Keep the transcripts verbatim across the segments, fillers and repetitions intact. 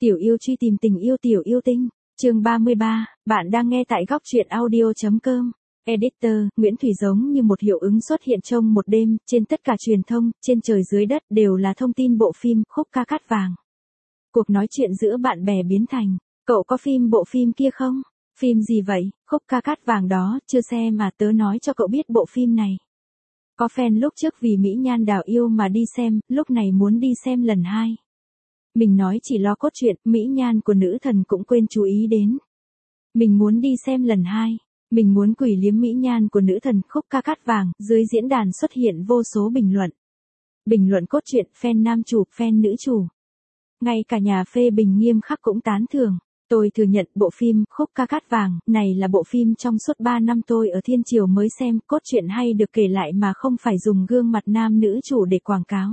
Tiểu yêu truy tìm tình yêu tiểu yêu tinh, chương ba mươi ba, bạn đang nghe tại góc truyện audio.com. Editor, Nguyễn Thủy giống như một hiệu ứng xuất hiện trong một đêm, trên tất cả truyền thông, trên trời dưới đất đều là thông tin bộ phim Khúc Ca Cát Vàng. Cuộc nói chuyện giữa bạn bè biến thành, cậu có phim bộ phim kia không? Phim gì vậy? Khúc Ca Cát Vàng đó, chưa xem mà tớ nói cho cậu biết bộ phim này. Có fan lúc trước vì Mỹ Nhan Đào yêu mà đi xem, lúc này muốn đi xem lần hai. Mình nói chỉ lo cốt truyện, Mỹ Nhan của nữ thần cũng quên chú ý đến. Mình muốn đi xem lần hai. Mình muốn quỷ liếm Mỹ Nhan của nữ thần Khúc Ca Cát Vàng, dưới diễn đàn xuất hiện vô số bình luận. Bình luận cốt truyện, fan nam chủ, fan nữ chủ. Ngay cả nhà phê bình nghiêm khắc cũng tán thưởng. Tôi thừa nhận bộ phim Khúc Ca Cát Vàng này là bộ phim trong suốt ba năm tôi ở Thiên Triều mới xem, cốt truyện hay được kể lại mà không phải dùng gương mặt nam nữ chủ để quảng cáo.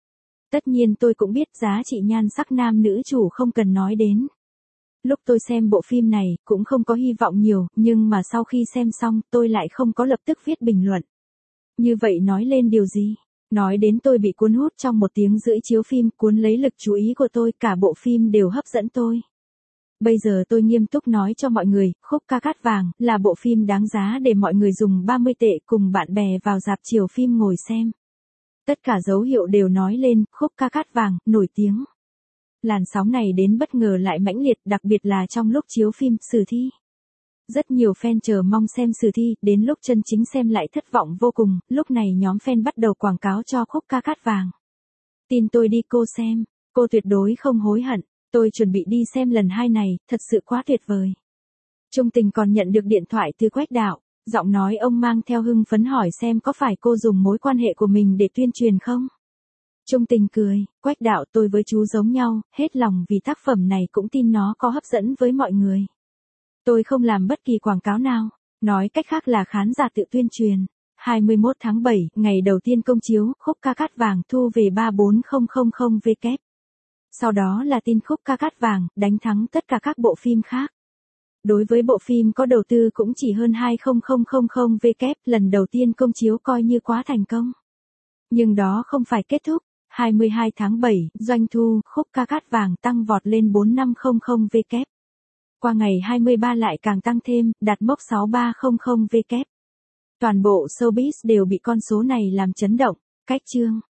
Tất nhiên tôi cũng biết giá trị nhan sắc nam nữ chủ không cần nói đến. Lúc tôi xem bộ phim này, cũng không có hy vọng nhiều, nhưng mà sau khi xem xong, tôi lại không có lập tức viết bình luận. Như vậy nói lên điều gì? Nói đến tôi bị cuốn hút trong một tiếng rưỡi chiếu phim, cuốn lấy lực chú ý của tôi, cả bộ phim đều hấp dẫn tôi. Bây giờ tôi nghiêm túc nói cho mọi người, Khúc Ca Cát Vàng là bộ phim đáng giá để mọi người dùng ba mươi tệ cùng bạn bè vào rạp chiếu phim ngồi xem. Tất cả dấu hiệu đều nói lên, Khúc Ca Cát Vàng, nổi tiếng. Làn sóng này đến bất ngờ lại mãnh liệt, đặc biệt là trong lúc chiếu phim Sử Thi. Rất nhiều fan chờ mong xem Sử Thi, đến lúc chân chính xem lại thất vọng vô cùng, lúc này nhóm fan bắt đầu quảng cáo cho Khúc Ca Cát Vàng. Tin tôi đi cô xem, cô tuyệt đối không hối hận, tôi chuẩn bị đi xem lần hai này, thật sự quá tuyệt vời. Trung Tình còn nhận được điện thoại từ Quách Đạo, giọng nói ông mang theo hưng phấn hỏi xem có phải cô dùng mối quan hệ của mình để tuyên truyền không? Trung Tình cười, Quách Đạo tôi với chú giống nhau, hết lòng vì tác phẩm này cũng tin nó có hấp dẫn với mọi người. Tôi không làm bất kỳ quảng cáo nào, nói cách khác là khán giả tự tuyên truyền. hai mươi mốt tháng bảy, ngày đầu tiên công chiếu, Khúc Ca Cát Vàng thu về ba bốn không không không vê. Sau đó là tin Khúc Ca Cát Vàng đánh thắng tất cả các bộ phim khác. Đối với bộ phim có đầu tư cũng chỉ hơn hai mươi nghìn vê, lần đầu tiên công chiếu coi như quá thành công. Nhưng đó không phải kết thúc. hai mươi hai tháng bảy, doanh thu Khúc Ca Cát Vàng tăng vọt lên bốn năm không không vê. Qua ngày hai mươi ba lại càng tăng thêm, đạt mốc sáu ba không không vê. Toàn bộ showbiz đều bị con số này làm chấn động. Cách chương